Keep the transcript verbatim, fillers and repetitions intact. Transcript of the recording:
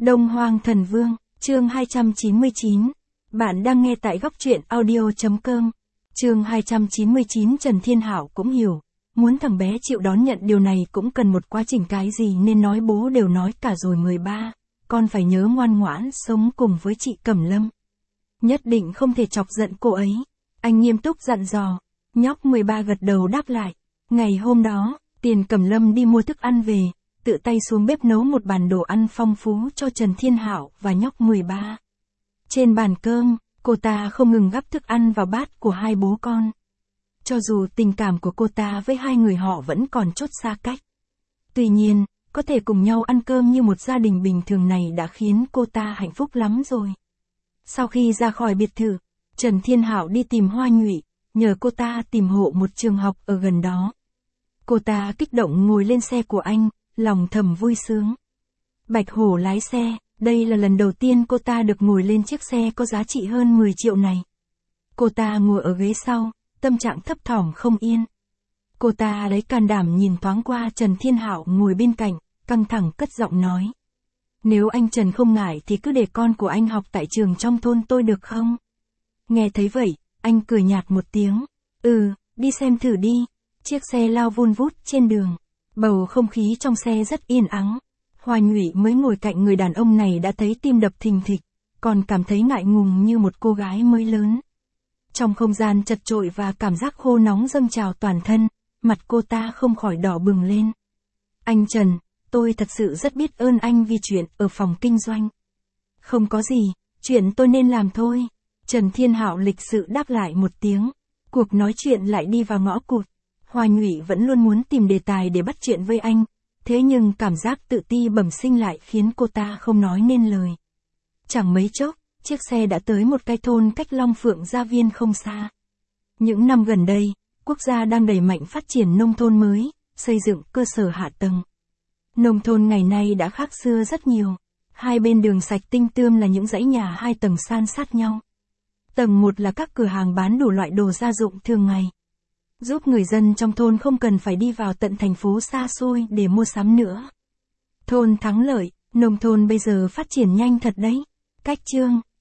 Đông Hoang Thần Vương, chương hai trăm chín mươi chín. Bạn đang nghe tại góc truyện audio.com. Chương hai trăm chín mươi chín. Trần Thiên Hạo cũng hiểu, muốn thằng bé chịu đón nhận điều này cũng cần một quá trình, cái gì nên nói bố đều nói cả rồi. Mười ba, con phải nhớ ngoan ngoãn sống cùng với chị Cẩm Lâm. Nhất định không thể chọc giận cô ấy. Anh nghiêm túc dặn dò. Nhóc mười ba gật đầu đáp lại. Ngày hôm đó, Tiền Cẩm Lâm đi mua thức ăn về, tự tay xuống bếp nấu một bàn đồ ăn phong phú cho Trần Thiên Hạo và nhóc mười ba. Trên bàn cơm, cô ta không ngừng gắp thức ăn vào bát của hai bố con. Cho dù tình cảm của cô ta với hai người họ vẫn còn chốt xa cách. Tuy nhiên, có thể cùng nhau ăn cơm như một gia đình bình thường này đã khiến cô ta hạnh phúc lắm rồi. Sau khi ra khỏi biệt thự, Trần Thiên Hạo đi tìm Hoa Nhụy, nhờ cô ta tìm hộ một trường học ở gần đó. Cô ta kích động ngồi lên xe của anh, lòng thầm vui sướng. Bạch Hổ lái xe, đây là lần đầu tiên cô ta được ngồi lên chiếc xe có giá trị hơn mười triệu này. Cô ta ngồi ở ghế sau, tâm trạng thấp thỏm không yên. Cô ta lấy can đảm nhìn thoáng qua Trần Thiên Hạo ngồi bên cạnh, căng thẳng cất giọng nói. Nếu anh Trần không ngại thì cứ để con của anh học tại trường trong thôn tôi được không? Nghe thấy vậy, anh cười nhạt một tiếng. Ừ, đi xem thử đi. Chiếc xe lao vun vút trên đường. Bầu không khí trong xe rất yên ắng. Hoa Nhụy mới ngồi cạnh người đàn ông này đã thấy tim đập thình thịch, còn cảm thấy ngại ngùng như một cô gái mới lớn. Trong không gian chật chội và cảm giác khô nóng dâng trào toàn thân, mặt cô ta không khỏi đỏ bừng lên. Anh Trần, tôi thật sự rất biết ơn anh vì chuyện ở phòng kinh doanh. Không có gì, chuyện tôi nên làm thôi. Trần Thiên Hạo lịch sự đáp lại một tiếng. Cuộc nói chuyện lại đi vào ngõ cụt. Hoa Nhụy vẫn luôn muốn tìm đề tài để bắt chuyện với anh, thế nhưng cảm giác tự ti bẩm sinh lại khiến cô ta không nói nên lời. Chẳng mấy chốc, chiếc xe đã tới một cái thôn cách Long Phượng Gia Viên không xa. Những năm gần đây, quốc gia đang đẩy mạnh phát triển nông thôn mới, xây dựng cơ sở hạ tầng. Nông thôn ngày nay đã khác xưa rất nhiều. Hai bên đường sạch tinh tươm là những dãy nhà hai tầng san sát nhau. Tầng một là các cửa hàng bán đủ loại đồ gia dụng thường ngày, giúp người dân trong thôn không cần phải đi vào tận thành phố xa xôi để mua sắm nữa. Thôn thắng lợi, nông thôn bây giờ phát triển nhanh thật đấy. Cách chương